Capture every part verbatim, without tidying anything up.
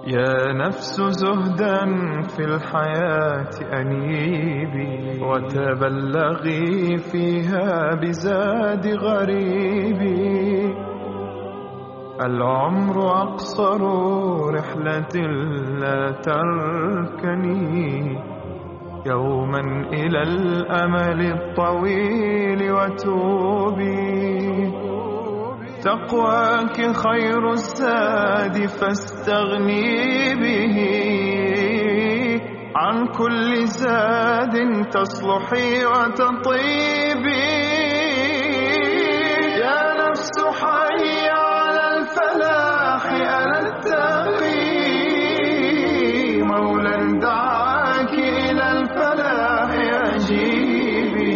يا نفس زهدا في الحياة أنيبي، وتبلغي فيها بزاد غريبي. العمر أقصر رحلة لا تركني يوما إلى الأمل الطويل وتوبي. تقواك خير الزاد فاستغني به، عن كل زاد تصلحي وتطيبي. يا نفس حي على الفلاح أنا التقي، مولا دعاك إلى الفلاح أجيبي.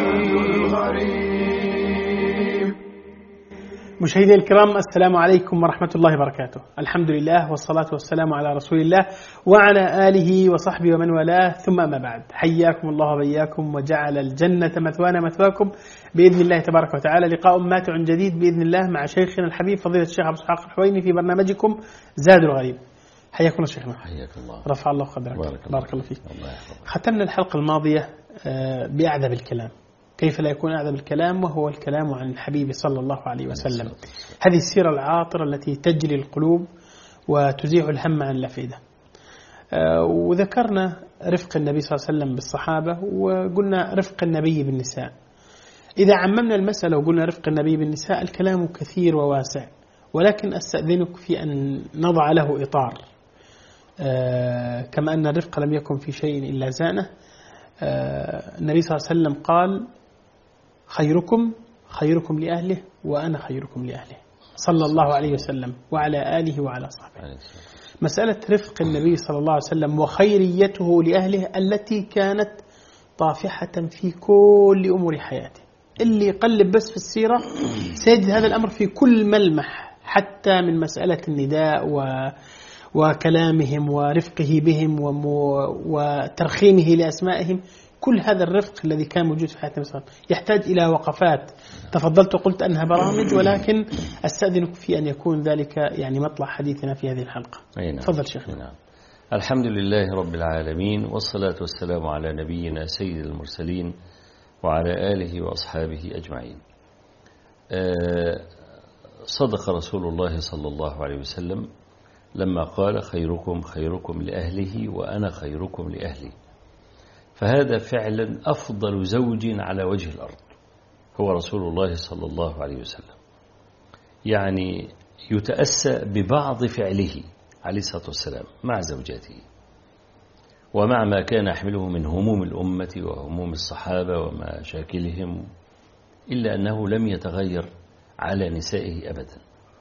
مشاهدي الكرام، السلام عليكم ورحمة الله وبركاته. الحمد لله والصلاة والسلام على رسول الله وعلى آله وصحبه ومن والاه، ثم أما بعد. حياكم الله وبياكم وجعل الجنة مثوانا مثواكم بإذن الله تبارك وتعالى. لقاء ماتع جديد بإذن الله مع شيخنا الحبيب فضيلة الشيخ أبو إسحاق الحويني في برنامجكم زاد الغريب. حياكم الله شيخنا. حياك الله. رفع الله قدرك. بارك, بارك الله فيك. الله يحفظك. ختمنا الحلقة الماضية بأعذب الكلام. كيف لا يكون أعذب الكلام وهو الكلام عن الحبيب صلى الله عليه وسلم. هذه السيرة العاطرة التي تجلي القلوب وتزيح الهم عن الأفئدة. وذكرنا رفق النبي صلى الله عليه وسلم بالصحابة، وقلنا رفق النبي بالنساء. إذا عممنا المسألة وقلنا رفق النبي بالنساء، الكلام كثير وواسع، ولكن أستأذنك في أن نضع له إطار. كما أن الرفق لم يكن في شيء إلا زانه. النبي صلى الله عليه وسلم قال: خيركم خيركم لأهله وأنا خيركم لأهله، صلى الله عليه وسلم وعلى آله وعلى صحبه. مسألة رفق النبي صلى الله عليه وسلم وخيريته لأهله التي كانت طافحة في كل أمور حياته. اللي يقلب بس في السيرة سيجد هذا الأمر في كل ملمح، حتى من مسألة النداء و وكلامهم ورفقه بهم وترخيمه لأسمائهم. كل هذا الرفق الذي كان موجود في حياة النبي صلى الله عليه وسلم يحتاج إلى وقفات. تفضلت وقلت أنها برامج، ولكن أستأذنك في أن يكون ذلك يعني مطلع حديثنا في هذه الحلقة. نعم. تفضل شيخنا. نعم. الحمد لله رب العالمين، والصلاة والسلام على نبينا سيد المرسلين وعلى آله وأصحابه أجمعين. صدق رسول الله صلى الله عليه وسلم لما قال: خيركم خيركم لأهله وأنا خيركم لأهلي. فهذا فعلا أفضل زوج على وجه الأرض هو رسول الله صلى الله عليه وسلم. يعني يتأسى ببعض فعله عليه الصلاة والسلام مع زوجاته، ومع ما كان يحمله من هموم الأمة وهموم الصحابة ومشاكلهم، إلا أنه لم يتغير على نسائه أبدا.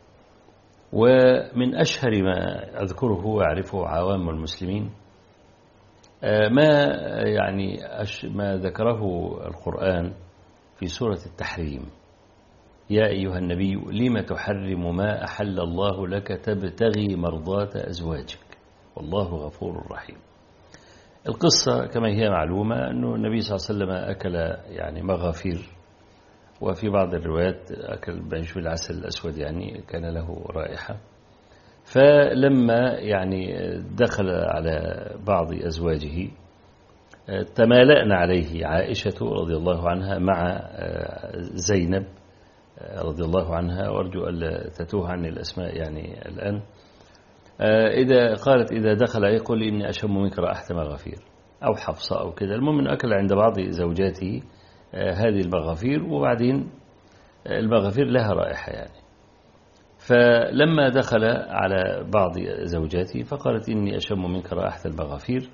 ومن أشهر ما أذكره وأعرفه عوام المسلمين ما يعني ما ذكره القرآن في سورة التحريم: يا أيها النبي لم تحرم ما أحل الله لك تبتغي مرضات أزواجك والله غفور رحيم. القصة كما هي معلومة أنه النبي صلى الله عليه وسلم أكل يعني مغافير، وفي بعض الروايات أكل بعيش بالعسل الأسود، يعني كان له رائحة. فلما يعني دخل على بعض أزواجه تمالأنا عليه عائشة رضي الله عنها مع زينب رضي الله عنها، وأرجو ألا تتوه عني الأسماء يعني الآن. إذا قالت إذا دخل يقول إني أشم منك رائحة مغافير، أو حفصة أو كذا. المهم أنه أكل عند بعض زوجاته هذه المغافير، وبعدين المغافير لها رائحة يعني. فلما دخل على بعض زوجاته فقالت إني أشم منك رائحة المغافير،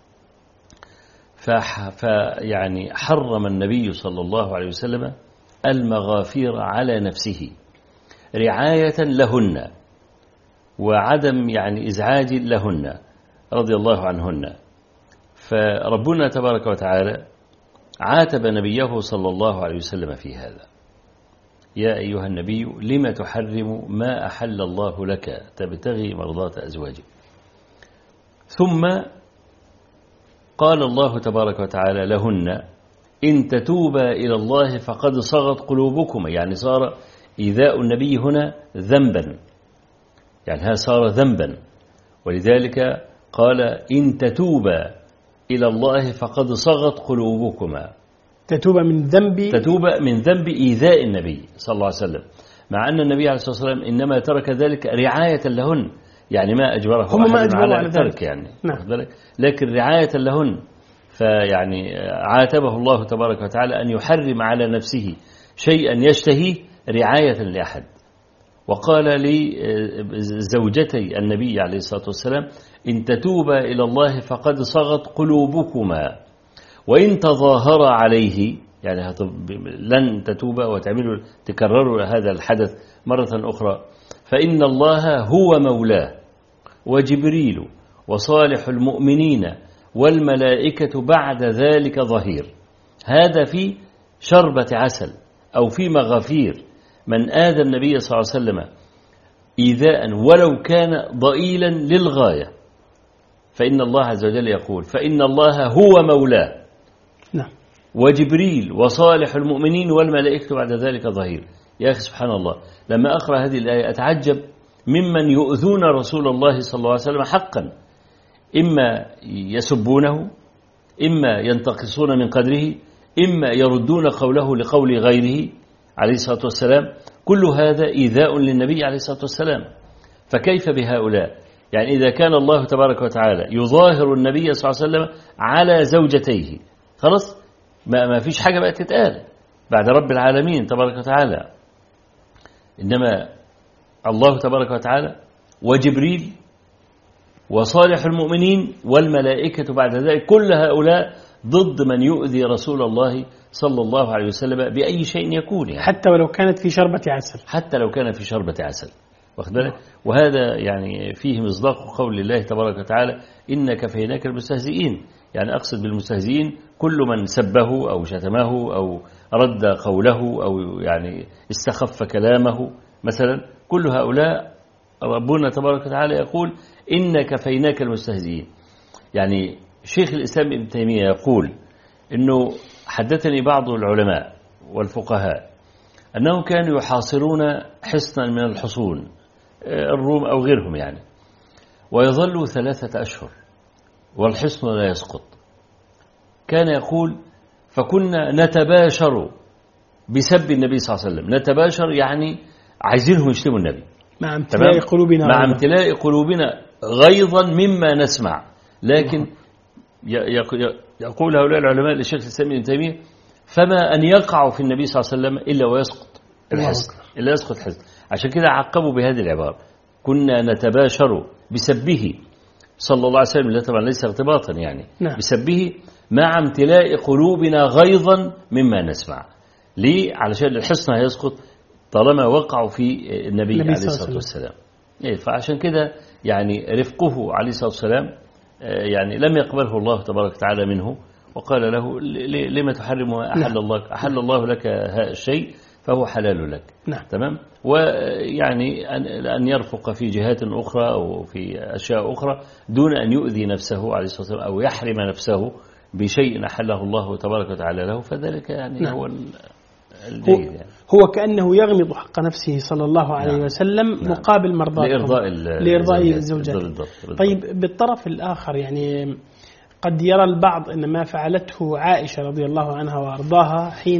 فيعني حرم النبي صلى الله عليه وسلم المغافير على نفسه رعاية لهن وعدم يعني إزعاج لهن رضي الله عنهن. فربنا تبارك وتعالى عاتب نبيه صلى الله عليه وسلم في هذا: يا أيها النبي لم تحرم ما أحل الله لك تبتغي مرضات أزواجك. ثم قال الله تبارك وتعالى لهن: إن تتوبا إلى الله فقد صغت قلوبكما. يعني صار إيذاء النبي هنا ذنبا، يعني هذا صار ذنبا، ولذلك قال إن تتوبا إلى الله فقد صغت قلوبكما. تتوب من ذنب تتوب من ذنب إيذاء النبي صلى الله عليه وسلم، مع أن النبي عليه الصلاة والسلام إنما ترك ذلك رعاية لهن، يعني ما أجبره هم ما أجبروا على على الترك يعني، نعم. لكن رعاية لهن. فيعني عاتبه الله تبارك وتعالى أن يحرم على نفسه شيئا يشتهيه رعاية لأحد. وقال لزوجتي النبي عليه الصلاة والسلام إن تتوبا إلى الله فقد صغت قلوبكما وإن تظاهر عليه، يعني لن تتوبا وتعملوا تكرروا هذا الحدث مرة أخرى، فإن الله هو مولاه وجبريل وصالح المؤمنين والملائكة بعد ذلك ظهير. هذا في شربة عسل أو في مغافير من آذى النبي صلى الله عليه وسلم إيذاء ولو كان ضئيلا للغاية، فإن الله عز وجل يقول فإن الله هو مولاه نعم. وجبريل وصالح المؤمنين والملائكة بعد ذلك ظهير. يا أخي سبحان الله، لما أقرأ هذه الآية أتعجب ممن يؤذون رسول الله صلى الله عليه وسلم حقا، إما يسبونه، إما ينتقصون من قدره، إما يردون قوله لقول غيره عليه الصلاة والسلام. كل هذا إيذاء للنبي عليه الصلاة والسلام. فكيف بهؤلاء؟ يعني إذا كان الله تبارك وتعالى يظاهر النبي صلى الله عليه وسلم على زوجتيه، خلاص ما, ما فيش حاجة بقى تتقال بعد رب العالمين تبارك وتعالى. إنما الله تبارك وتعالى وجبريل وصالح المؤمنين والملائكة بعد ذلك، كل هؤلاء ضد من يؤذي رسول الله صلى الله عليه وسلم بأي شيء يكون، يعني حتى ولو كانت في شربة عسل، حتى لو كان في شربة عسل، واخد بالك؟ وهذا يعني فيه مصداق قول الله تبارك وتعالى إن كفيناك المستهزئين. يعني أقصد بالمستهزئين كل من سبه أو شتمه أو رد قوله أو يعني استخف كلامه مثلا، كل هؤلاء ربنا تبارك وتعالى يقول إن كفيناك المستهزئين. يعني شيخ الإسلام ابن تيمية يقول إنه حدثني بعض العلماء والفقهاء أنهم كانوا يحاصرون حصنا من الحصون، الروم أو غيرهم يعني، ويظلوا ثلاثة أشهر والحصن لا يسقط. كان يقول فكنا نتباشر بسب النبي صلى الله عليه وسلم، نتباشر يعني عايزينهم يشتموا النبي مع امتلاء قلوبنا مع امتلاء قلوبنا غيظا مما نسمع. لكن يقول هؤلاء العلماء للشيخ الإسلام ابن تيمية فما أن يقع في النبي صلى الله عليه وسلم إلا ويسقط الحصن، إلا يسقط الحصن. عشان كده عقبوا بهذه العبارة كنا نتباشر بسبه صلى الله عليه وسلم، طبعا ليس ارتباطا يعني نعم. بسبه مع امتلاء قلوبنا غيظا مما نسمع. ليه؟ علشان الحصن هيسقط طالما وقعوا في النبي, النبي عليه الصلاة والسلام. إيه، فعشان كده يعني رفقه عليه الصلاة والسلام يعني لم يقبله الله تبارك وتعالى منه، وقال له لما تحرم ما أحل نعم. الله أحل الله لك هذا الشيء فهو حلال لك. نعم. تمام. ويعني أن يرفق في جهات أخرى أو في أشياء أخرى دون أن يؤذي نفسه عليه الصلاة والسلام أو يحرم نفسه بشيء أحله الله تبارك وتعالى له، فذلك يعني نعم. هو الجيد يعني. هو كأنه يغمض حق نفسه صلى الله عليه نعم. وسلم نعم. مقابل مرضاته لإرضاء لإرضاء زوجته. طيب بالطرف الآخر يعني قد يرى البعض أن ما فعلته عائشة رضي الله عنها وأرضاها حين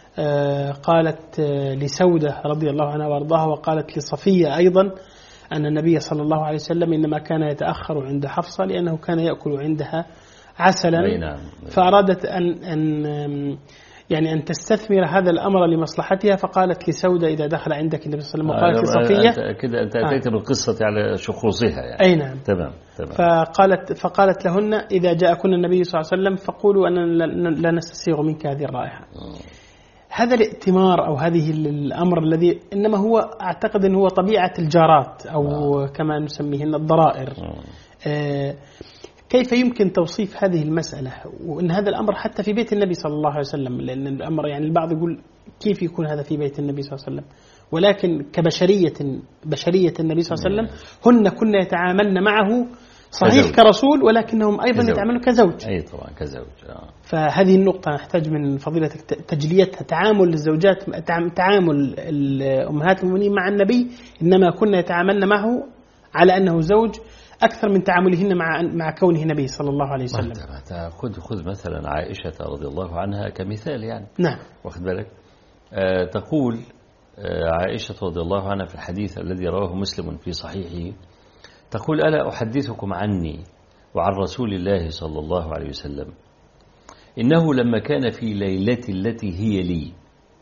قالت لسودة رضي الله عنها وأرضاها وقالت لصفية أيضا أن النبي صلى الله عليه وسلم إنما كان يتأخر عند حفصة لأنه كان يأكل عندها عسلا. نعم. فأرادت أن, أن يعني أن تستثمر هذا الأمر لمصلحتها، فقالت لسودة إذا دخل عندك النبي صلى الله عليه وسلم وقالت لصفية كده أنت أتيت آه. بالقصة على شخوصها يعني. أي نعم. تمام. تمام. فقالت فقالت لهن إذا جاءكن النبي صلى الله عليه وسلم فقولوا أن لا نستسيغ منك هذه الرائحة. هذا الائتمار أو هذه الأمر الذي إنما هو أعتقد أنه هو طبيعة الجارات أو آه. كما نسميهن الضرائر. آه. كيف يمكن توصيف هذه المسألة وأن هذا الأمر حتى في بيت النبي صلى الله عليه وسلم؟ لأن الأمر يعني البعض يقول كيف يكون هذا في بيت النبي صلى الله عليه وسلم، ولكن كبشرية بشرية النبي صلى الله عليه وسلم هن كنا يتعاملن معه صحيح كزوج. كرسول، ولكنهم أيضا كزوج. يتعاملون كزوج. أي طبعا كزوج. آه. فهذه النقطة نحتاج من فضيلتك تجليتها. تعامل الزوجات تعامل أمهات المؤمنين مع النبي إنما كنا يتعاملن معه على أنه زوج، أكثر من تعاملهن مع مع كونه نبي صلى الله عليه وسلم. خذ خذ مثلا عائشة رضي الله عنها كمثال يعني. نعم. واخد بالك. آه تقول آه عائشة رضي الله عنها في الحديث الذي رواه مسلم في صحيحه، تقول: ألا أحدثكم عني وعن رسول الله صلى الله عليه وسلم إنه لما كان في ليلة التي هي لي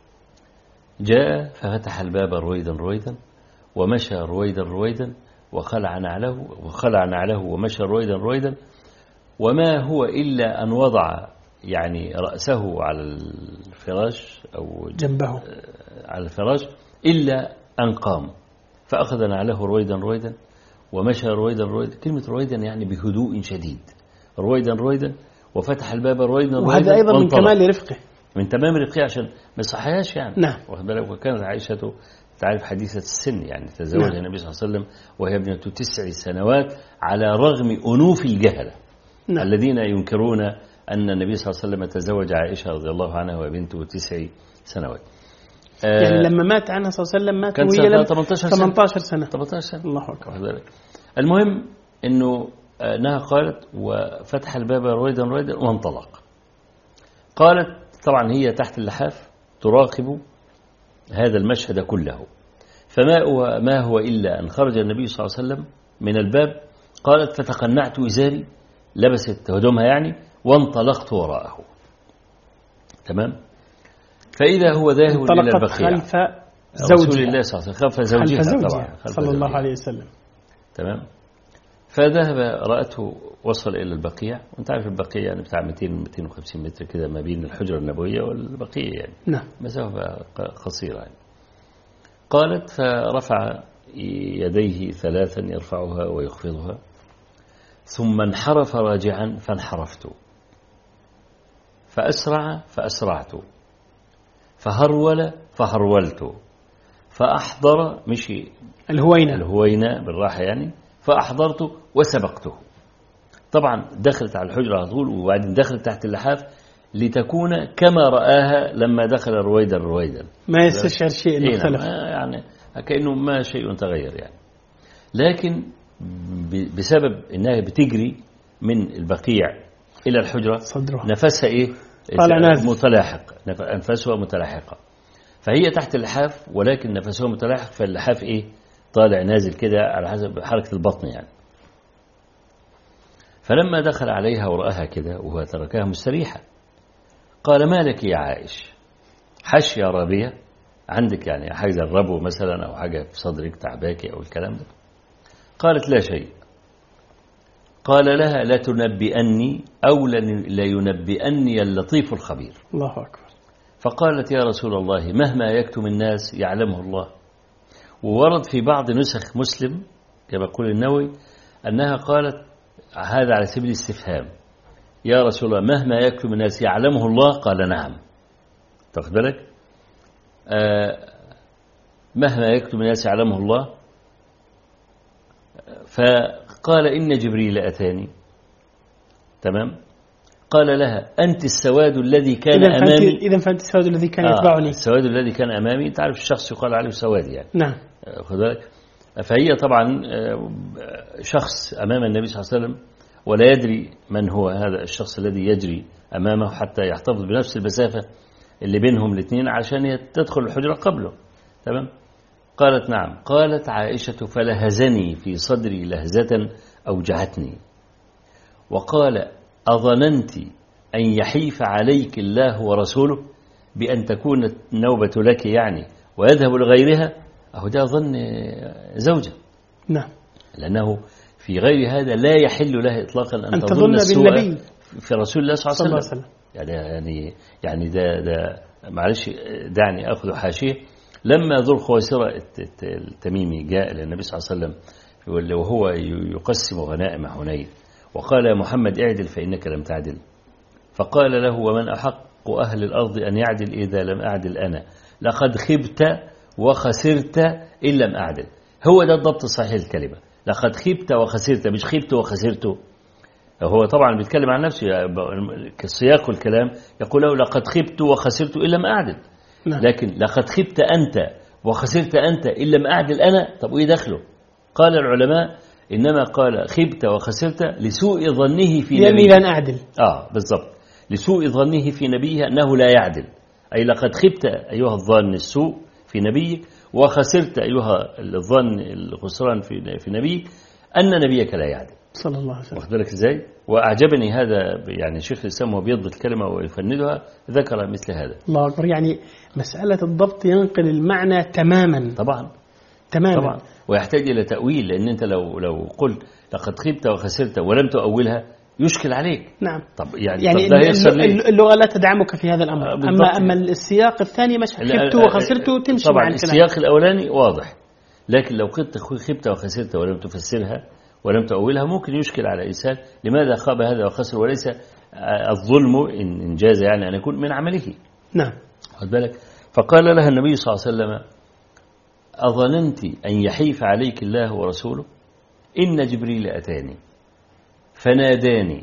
جاء ففتح الباب رويدا رويدا ومشى رويدا رويدا وخلع نعله وخلع نعله ومشى رويدا رويدا، وما هو إلا أن وضع يعني رأسه على الفراش أو جنبه على الفراش إلا أن قام فأخذ نعله رويدا رويدا ومشى رويدا رويدا. كلمة رويدا يعني بهدوء شديد، رويدا رويدا، وفتح الباب رويدا رويدا. وهذا أيضا من كمال رفقه، من تمام رفقه عشان ما يصحيهاش يعني. نعم. وكانت عائشة تعرف حديثة السن يعني، تزوج نعم. النبي صلى الله عليه وسلم وهي ابنة تسع سنوات على رغم أنوف الجهلة. نعم. الذين ينكرون أن النبي صلى الله عليه وسلم تزوج عائشة رضي الله عنها وبنته تسع سنوات. يعني آه لما مات عنها صلى الله عليه وسلم مات وهي ثمانية عشر سنة. ثمانية عشر سنة. ثمانية عشر سنة. الله أكبر. المهم أنه أنها قالت: وفتح الباب رويدا رويدا وانطلق. قالت طبعا هي تحت اللحاف تراقب هذا المشهد كله، فما هو, ما هو إلا أن خرج النبي صلى الله عليه وسلم من الباب. قالت: فتقنعت إزاري، لبست هدومها يعني، وانطلقت وراءه. تمام. فإذا هو ذاهب إلى البقيع خلف رسول الله صلى الله عليه وسلم، خلف زوجها, خلف زوجها طبعا خلف صلى الله زوجها. عليه وسلم. تمام. فذهب رأته، وصل إلى البقيع، وانت عارف البقيع يعني بتاع مئتين مئتين وخمسين متر كده ما بين الحجرة النبوية والبقيع يعني. نعم. مسافة قصيرة يعني. قالت: فرفع يديه ثلاثا يرفعها ويخفضها، ثم انحرف راجعا فانحرفت، فأسرع فأسرعت، فهرول فهرولت، فأحضر مشي الهوينة الهوينة بالراحة يعني، فأحضرته وسبقته. طبعا دخلت على الحجرة على طول، وبعدين دخلت تحت اللحاف لتكون كما رآها لما دخل رويدا رويدا، ما يستشعر شيء مختلف يعني كأنه ما شيء تغير يعني. لكن بسبب أنها بتجري من البقيع إلى الحجرة صدرها نفسها إيه متلاحق، أنفسها متلاحقة، فهي تحت اللحاف ولكن نفسها متلاحق، فاللحاف إيه طالع نازل كده على حسب حركة البطن يعني. فلما دخل عليها ورآها كده وهو تركها مستريحة، قال: ما لك يا عائش؟ حش يا رابية، عندك يعني حاجة الربو مثلا أو حاجة في صدرك تعباكي أو الكلام ده؟ قالت: لا شيء. قال لها: لا تنبئني أو لا ينبئني اللطيف الخبير. الله أكبر. فقالت: يا رسول الله مهما يكتم الناس يعلمه الله. وورد في بعض نسخ مسلم كما يقول النووي أنها قالت هذا على سبيل الاستفهام: يا رسول الله مهما يكتم الناس يعلمه الله؟ قال: نعم. تاخد بالك؟ آه مهما يكتم الناس يعلمه الله. فقال: إن جبريل أتاني. تمام. قال لها: أنت السواد الذي كان إذن أمامي. إذن فأنت السواد الذي كان يتبعني. آه السواد الذي كان أمامي. أنت عارف الشخص يقال عليه سواد يعني. نعم. خد بالك. فهي طبعا شخص أمام النبي صلى الله عليه وسلم ولا يدري من هو هذا الشخص الذي يجري أمامه حتى يحتفظ بنفس المسافة اللي بينهم الاثنين عشان تدخل الحجرة قبله. تمام. قالت: نعم. قالت عائشة: فلهزني في صدري لهزة أوجعتني، وقال: أظننت أن يحيف عليك الله ورسوله بأن تكون النوبة لك يعني ويذهب لغيرها؟ أهو ده ظن زوجة. نعم. لأنه في غير هذا لا يحل له إطلاقا أن, أن تظن السوء بالنبي في رسول الله صلى الله عليه وسلم. وسلم. يعني يعني يعني ده ده معلش دعني أخذ حاشية. لما ذو الخويصرة التميمي جاء للنبي صلى الله عليه وسلم وهو يقسم غنائم حنين وقال: يا محمد اعدل فإنك لم تعدل. فقال له: ومن أحق أهل الأرض أن يعدل إذا لم أعدل أنا؟ لقد خبت وخسرت إن لم أعدل. هو ده الضبط الصحيح الكلمة، لقد خبت وخسرت، مش خبت وخسرت. هو طبعا بيتكلم عن نفسه كسياق الكلام يقول له: لقد خبت وخسرت إن لم أعدل. نعم. لكن لقد خبت أنت وخسرت أنت إن لم أعدل أنا، طب وإيه دخله؟ قال العلماء إنما قال خبت وخسرت لسوء ظنه في لأني نبيه. لن أعدل. آه بالضبط، لسوء ظنه في نبيه أنه لا يعدل، أي لقد خبت أيها الظن السوء في نبيك، وخسرت أيها الظن الخسران في في نبيك أن نبيك لا يعدل صلى الله عليه وسلم. واخد بالك إزاي؟ وأعجبني هذا، يعني شيخ الإسلام وبيض الكلمة ويفندها ذكر مثل هذا. الله أكبر، يعني مسألة الضبط ينقل المعنى تماما. طبعا تماما طبعا، ويحتاج إلى تأويل، لأن أنت لو لو قلت لقد خبت وخسرت ولم تؤولها يشكل عليك. نعم. طب يعني, يعني طب ده يحصل ليه؟ اللغة لا تدعمك في هذا الأمر. آه أما أما السياق الثاني مش خبت وخسرت تمشي طبعا مع الكلام. السياق الأولاني واضح، لكن لو قلت خبت وخسرت ولم تفسرها ولم تؤولها ممكن يشكل على الإنسان لماذا خاب هذا وخسر، وليس الظلم إن جاز يعني أن يكون من عمله. نعم. خد بالك. فقال لها النبي صلى الله عليه وسلم أظننت أن يحيف عليك الله ورسوله؟ إن جبريل أتاني فناداني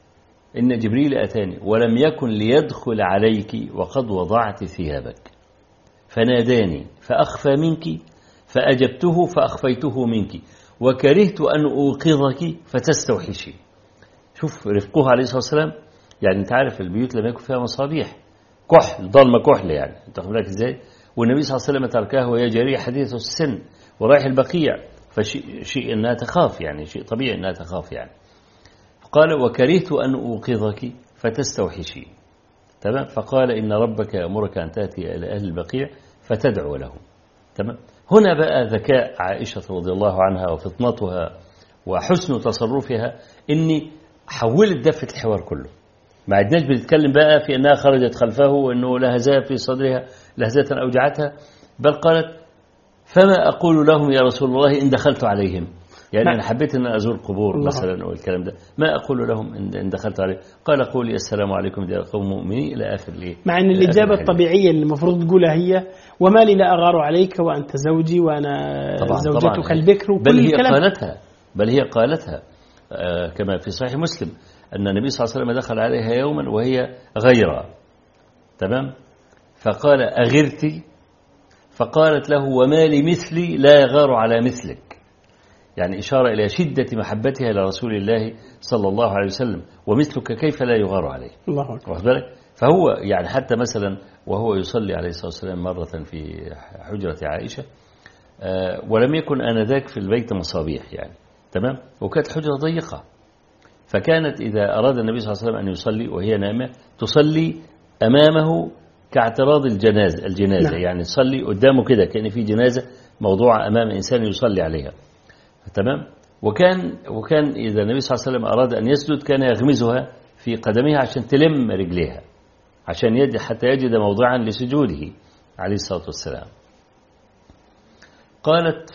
إن جبريل أتاني ولم يكن ليدخل عليك وقد وضعت ثيابك، فناداني فأخفى منك فأجبته فأخفيته منك، وكرهت أن أوقظك فتستوحشي. شوف رفقه عليه الصلاة والسلام، يعني أنت عارف البيوت لما يكون فيها مصابيح كحل ضلمة كحل، يعني أنت خد بالك إزاي؟ والنبي صلى الله عليه وسلم تركها وهي جارية حديثة السن ورايح البقيع، فشيء شيء أنها تخاف، يعني شيء طبيعي أنها تخاف يعني. قال وكرهت أن أوقظك فتستوحشي. تمام. فقال إن ربك يأمرك أن تأتي إلى أهل البقيع فتدعو لهم. تمام. هنا بقى ذكاء عائشة رضي الله عنها وفطنتها وحسن تصرفها، إني حولت دفة الحوار كله. ما عدناش بنتكلم بقى في أنها خرجت خلفه وأنه لهزاء في صدرها لهزة أوجعتها، بل قالت فما أقول لهم يا رسول الله إن دخلت عليهم، يعني أنا حبيت أن أزور قبور مثلا والكلام ده، ما أقول لهم إن دخلت عليهم؟ قال قولي السلام عليكم يا قوم مؤمنين إلى آخر ليه. مع أن الإجابة الطبيعية اللي المفروض تقولها هي وما لي لا أغار عليك وأنت زوجي وأنا طبعًا زوجتك طبعًا البكر، وكل بل هي الكلام. قالتها بل هي قالتها آه كما في صحيح مسلم أن النبي صلى الله عليه وسلم دخل عليها يوما وهي غيرة. تمام. فقال أغرتي؟ فقالت له وما لي مثلي لا يغار على مثلك، يعني إشارة إلى شدة محبتها إلى رسول الله صلى الله عليه وسلم، ومثلك كيف لا يغار عليه. الله أكبر. واخد بالك. فهو يعني حتى مثلا وهو يصلي عليه الصلاة والسلام مرة في حجرة عائشة آه ولم يكن آنذاك في البيت مصابيح يعني. تمام. وكانت حجرة ضيقة، فكانت إذا أراد النبي صلى الله عليه وسلم أن يصلي وهي نائمة تصلي أمامه كاعتراض الجنازة الجنازة نعم. يعني تصلي قدامه كده كأن في جنازة موضوعة أمام إنسان يصلي عليها. تمام. وكان وكان إذا النبي صلى الله عليه وسلم أراد أن يسجد كان يغمزها في قدمها عشان تلم رجليها، عشان يجد حتى يجد موضعا لسجوده عليه الصلاة والسلام. قالت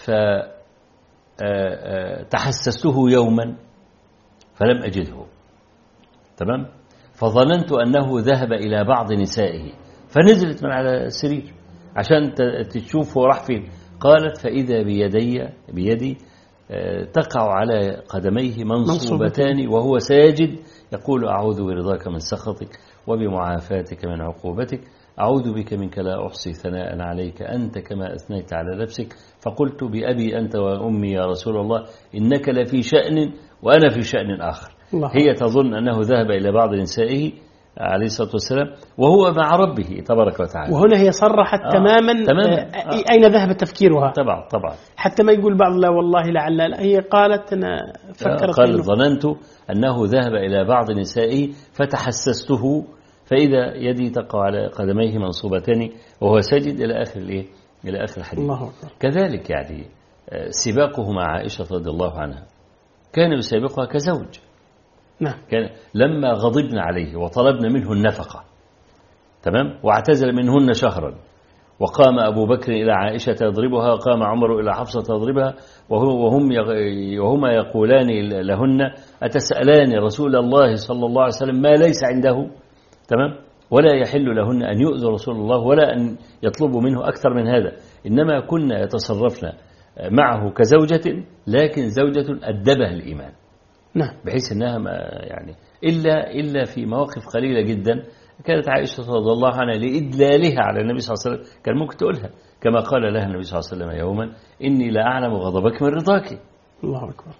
فتحسسته يوما فلم أجده. تمام. فظننت أنه ذهب إلى بعض نسائه، فنزلت من على السرير عشان تشوف هو راح فين. قالت فإذا بيدي بيدي تقع على قدميه منصوبتان وهو ساجد يقول أعوذ برضاك من سخطك وبمعافاتك من عقوبتك، أعوذ بك منك لا أحصي ثناء عليك أنت كما أثنيت على نفسك. فقلت بأبي أنت وأمي يا رسول الله إنك لفي شأن وأنا في شأن آخر. الله. هي تظن أنه ذهب إلى بعض نسائه عليه الصلاة والسلام وهو مع ربه تبارك وتعالى. وهنا هي صرحت آه. تماما, تماماً. آه. أين ذهب تفكيرها. طبعا طبعا حتى ما يقول بعض لا والله لعل لا. هي قالت أنا فكرت آه. قالت ظننت أنه ذهب إلى بعض نسائه فتحسسته فإذا يدي تقع على قدميه منصوبتان وهو ساجد إلى آخر الإيه إلى آخر الحديث. الله أكبر. كذلك يعني سباقه مع عائشة رضي الله عنها كان يسابقها كزوج. نعم. كان لما غضبنا عليه وطلبنا منه النفقة تمام واعتزل منهن شهرا وقام أبو بكر إلى عائشة يضربها وقام عمر إلى حفصة تضربها وهم وهما يقولان لهن أتسألان رسول الله صلى الله عليه وسلم ما ليس عنده. تمام. ولا يحل لهن أن يؤذوا رسول الله ولا أن يطلبوا منه أكثر من هذا، إنما كنا يتصرفن معه كزوجة لكن زوجة أدبها الإيمان. نعم. بحيث أنها ما يعني إلا إلا في مواقف قليلة جدا كانت عائشة رضي الله عنها لإدلالها على النبي صلى الله عليه وسلم كان ممكن تقولها كما قال لها النبي صلى الله عليه وسلم يوما إني لا أعلم غضبك من رضاك. الله أكبر.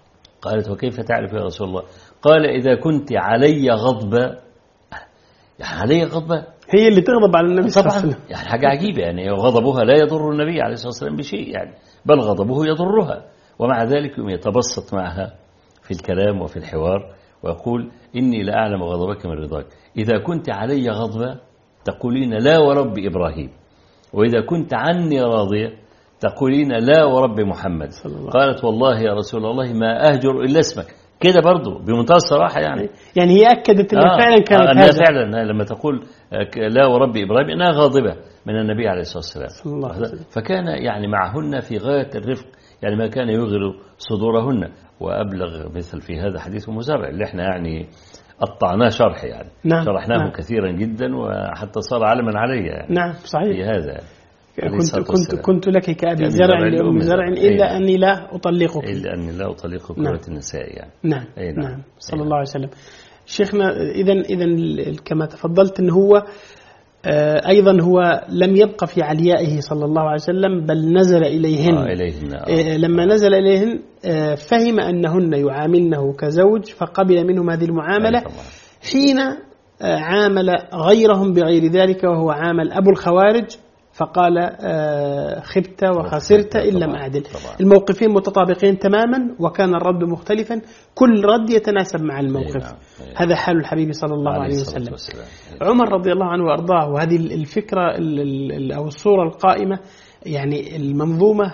قالت وكيف تعرف يا رسول الله؟ قال إذا كنت علي غضبة، يعني علي غضبة هي اللي تغضب على النبي صلى الله عليه طبعا، وسلم. يعني حاجة عجيبة، يعني غضبها لا يضر النبي عليه الصلاة والسلام بشيء يعني، بل غضبه يضرها، ومع ذلك يتبسط معها في الكلام وفي الحوار ويقول إني لأعلم غضبك من رضاك. إذا كنت علي غضبة تقولين لا ورب إبراهيم، وإذا كنت عني راضية تقولين لا ورب محمد. قالت والله يا رسول الله ما أهجر إلا اسمك، كده برضو بمنتهى الصراحة يعني. يعني هي أكدت أنها آه فعلا كانت آه أنها هذا. فعلا لما تقول لا ورب إبراهيم إنها غاضبة من النبي عليه الصلاة والسلام. فكان يعني معهن في غاية الرفق، يعني ما كان يغر صدورهن. وأبلغ مثل في هذا حديث مزارع اللي احنا يعني قطعناه شرح يعني. نعم. شرحناه نعم. كثيرا جدا وحتى صار علما علي يعني. نعم صحيح. في هذا كنت كنت كنت لك كأبي زرع لأم زرع إلا أني لا أطلقك، إلا أني لا أطلقك كرة نعم. النساء يعني. نعم. نعم. نعم صلى الله عليه وسلم. شيخنا إذا إذا كما تفضلت أنه هو أيضا هو لم يبقى في عليائه صلى الله عليه وسلم، بل نزل إليهن. آه إليهن. آه. لما نزل إليهن فهم أنهن يعاملنه كزوج فقبل منهم هذه المعاملة. حين عامل غيرهم بغير ذلك وهو عامل أبو الخوارج فقال خبت وخسرت إن لم أعدل. الموقفين متطابقين تماما وكان الرد مختلفا، كل رد يتناسب مع الموقف. هذا حال الحبيب صلى الله عليه وسلم. عمر رضي الله عنه وأرضاه، وهذه الفكرة أو الصورة القائمة، يعني المنظومة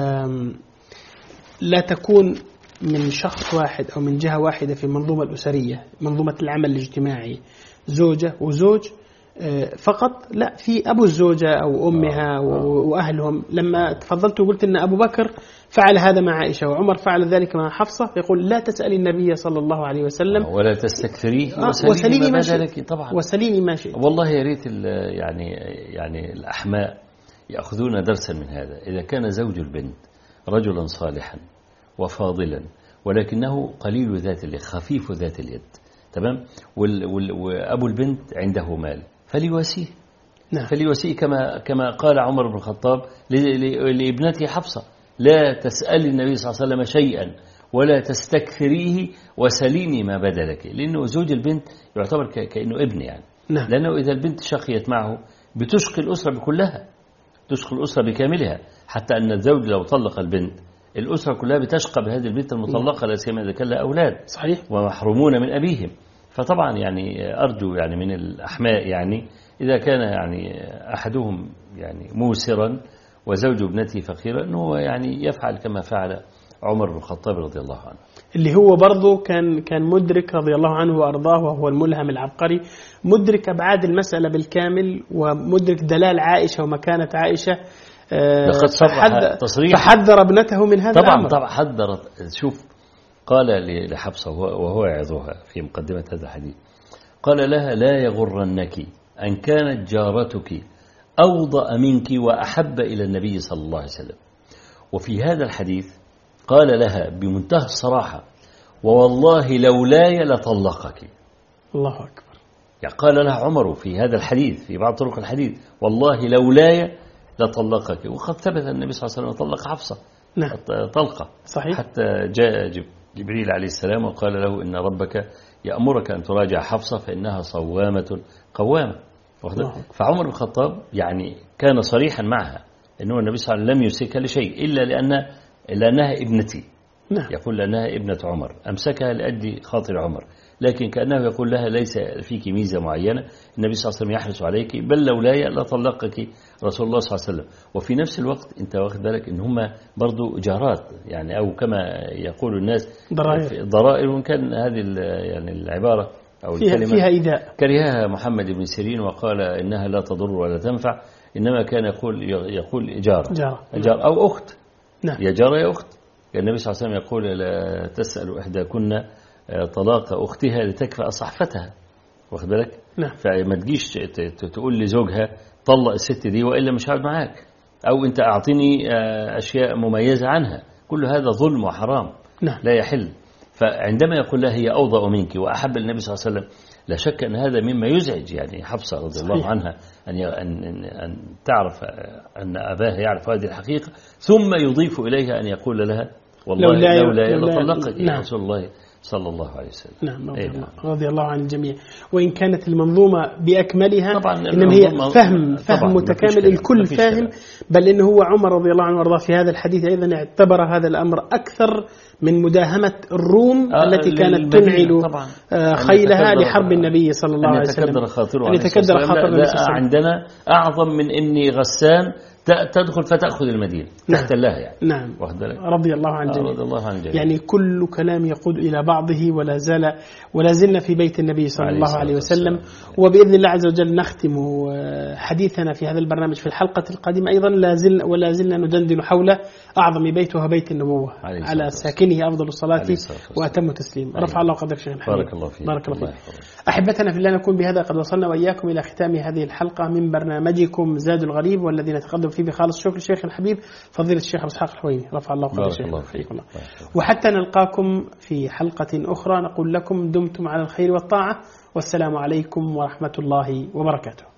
لا تكون من شخص واحد أو من جهة واحدة في المنظومة الأسرية، منظومة العمل الاجتماعي، زوجة وزوج فقط، لا، في أبو الزوجة أو أمها وأهلهم. لما تفضلت وقلت أن أبو بكر فعل هذا مع عائشة وعمر فعل ذلك مع حفصة، يقول لا تسأل النبي صلى الله عليه وسلم ولا تستكثريه وسليني ما شئت. طبعا وسليني ما شئت. والله يا ريت يعني يعني الأحماء يأخذون درسا من هذا. إذا كان زوج البنت رجلا صالحا وفاضلا ولكنه قليل ذات اليد، خفيف ذات اليد، تمام، وأبو البنت عنده مال فليواسيه. نعم. فليواسيه كما كما قال عمر بن الخطاب لابنته حفصة لا تسأل النبي صلى الله عليه وسلم شيئا ولا تستكثريه وسليني ما بدا لك، لأنه زوج البنت يعتبر كأنه ابن يعني. نعم. لأنه إذا البنت شقيت معه بتشقي الأسرة بكلها، تشقي الأسرة بكاملها، حتى أن الزوج لو طلق البنت الأسرة كلها بتشقى بهذه البنت المطلقة، لا سيما إذا كان لها أولاد. صحيح. ومحرومون من أبيهم. فطبعا يعني أرجو يعني من الأحماء يعني إذا كان يعني أحدهم يعني موسرا وزوج ابنته فقيرا أنه يعني يفعل كما فعل عمر بن الخطاب رضي الله عنه، اللي هو برضه كان كان مدرك رضي الله عنه وأرضاه، وهو الملهم العبقري، مدرك أبعاد المسألة بالكامل ومدرك دلال عائشة ومكانة عائشة. لقد صرح تصريح فحذر ابنته من هذا طبعا الأمر. طبعا حذرت. شوف قال لحفصة وهو يعظها في مقدمة هذا الحديث، قال لها لا يغرنك أن كانت جارتك أوضأ منك وأحب إلى النبي صلى الله عليه وسلم. وفي هذا الحديث قال لها بمنتهى الصراحة ووالله لولاي لطلقك. الله أكبر. يعني قال لها عمر في هذا الحديث في بعض طرق الحديث والله لولاي لطلقك، وقد ثبت النبي صلى الله عليه وسلم طلق حفصة. نعم. طلقة. صحيح. حتى جاء جبريل عليه السلام وقال له إن ربك يأمرك أن تراجع حفصة فإنها صوامة قوامة. فعمر بن الخطاب يعني كان صريحا معها أنه النبي صلى الله عليه وسلم لم يمسكها لشيء إلا لأن لأنها ابنتي. نعم. يقول لأنها ابنة عمر، أمسكها لأجل خاطر عمر، لكن كأنه يقول لها ليس فيك ميزة معينة، النبي صلى الله عليه وسلم يحرص عليك، بل لولاي لطلقك رسول الله صلى الله عليه وسلم. وفي نفس الوقت أنت واخد بالك إن هم برضو جارات يعني، أو كما يقول الناس ضرائر، ضرائر، وإن كان هذه يعني العبارة أو فيها الكلمة فيها إيذاء كرهها محمد بن سيرين وقال إنها لا تضر ولا تنفع، إنما كان يقول يقول جارة جارة, جارة أو أخت. نعم. يا جارة يا أخت. النبي صلى الله عليه وسلم يقول لا تسأل إحداكن طلاق أختها لتكفأ صحفتها، واخد بالك؟ نعم. فما تجيش تقول لزوجها طلق الست دي وإلا مش هقعد معاك، أو أنت أعطيني أشياء مميزة عنها، كل هذا ظلم وحرام. نعم. لا يحل. فعندما يقول لها هي أوضأ منك وأحب النبي صلى الله عليه وسلم، لا شك أن هذا مما يزعج يعني حفصة رضي الله عنها أن أن أن تعرف أن أباها يعرف هذه الحقيقة، ثم يضيف إليها أن يقول لها والله لولا لولا لولا- لطلقك نعم. رسول الله صلى الله عليه وسلم. نعم رضي, إيه الله. نعم. رضي الله عن الجميع. وإن كانت المنظومة بأكملها طبعاً إنما هي المنظومة- فهم طبعاً فهم ما فيش متكامل كلام، الكل ما فيش فاهم. كلام. بل إنه هو عمر رضي الله عنه وارضاه في هذا الحديث أيضا اعتبر هذا الأمر أكثر من مداهمة الروم آه، التي كانت للمدينة تنعل طبعاً. آه، أن خيلها يتكدر- لحرب النبي صلى الله أن عليه وسلم. يتكدر خاطره أن عليه الصلاة يتكدر والسلام. خاطر لا، النبي ده صلى الله عليه وسلم. عندنا أعظم من إني غسان ت- تدخل فتأخذ المدينة نعم. تحتلها يعني. نعم واخد بالك؟ رضي الله عن آه، الجميع. رضي الله عن الجميع. يعني كل كلام يقود إلى بعضه، ولا زال ولا زلنا في بيت النبي صلى عليه الله الصلاة عليه وسلم. والسلام. وبإذن الله عز وجل نختم آه، حديثنا في هذا البرنامج في الحلقة القادمة أيضا لا زلنا ولا زلنا ندندن حول أعظم بيت وهو بيت النبوة عليه الصلاة على والسلام. ساكنه أفضل الصلاة عليه الصلاة والسلام. وأتم التسليم. عليه. رفع الله قدرك شيخ الحبيب. بارك الله فيك. بارك الله الله فيك. يحفظك. أحبتنا في الله، نكون بهذا قد وصلنا وإياكم إلى ختام هذه الحلقة من برنامجكم زاد الغريب، والذي نتقدم فيه بخالص شكر الشيخ الحبيب فضيلة الشيخ أبو إسحاق الحويني. رفع الله قدرك بارك شيخ. الله فيك. حياكم الله. بارك الله. وحتى نلقاكم في حلقة أخرى نقول لكم دمتم على الخير والطاعة، والسلام عليكم ورحمة الله وبركاته.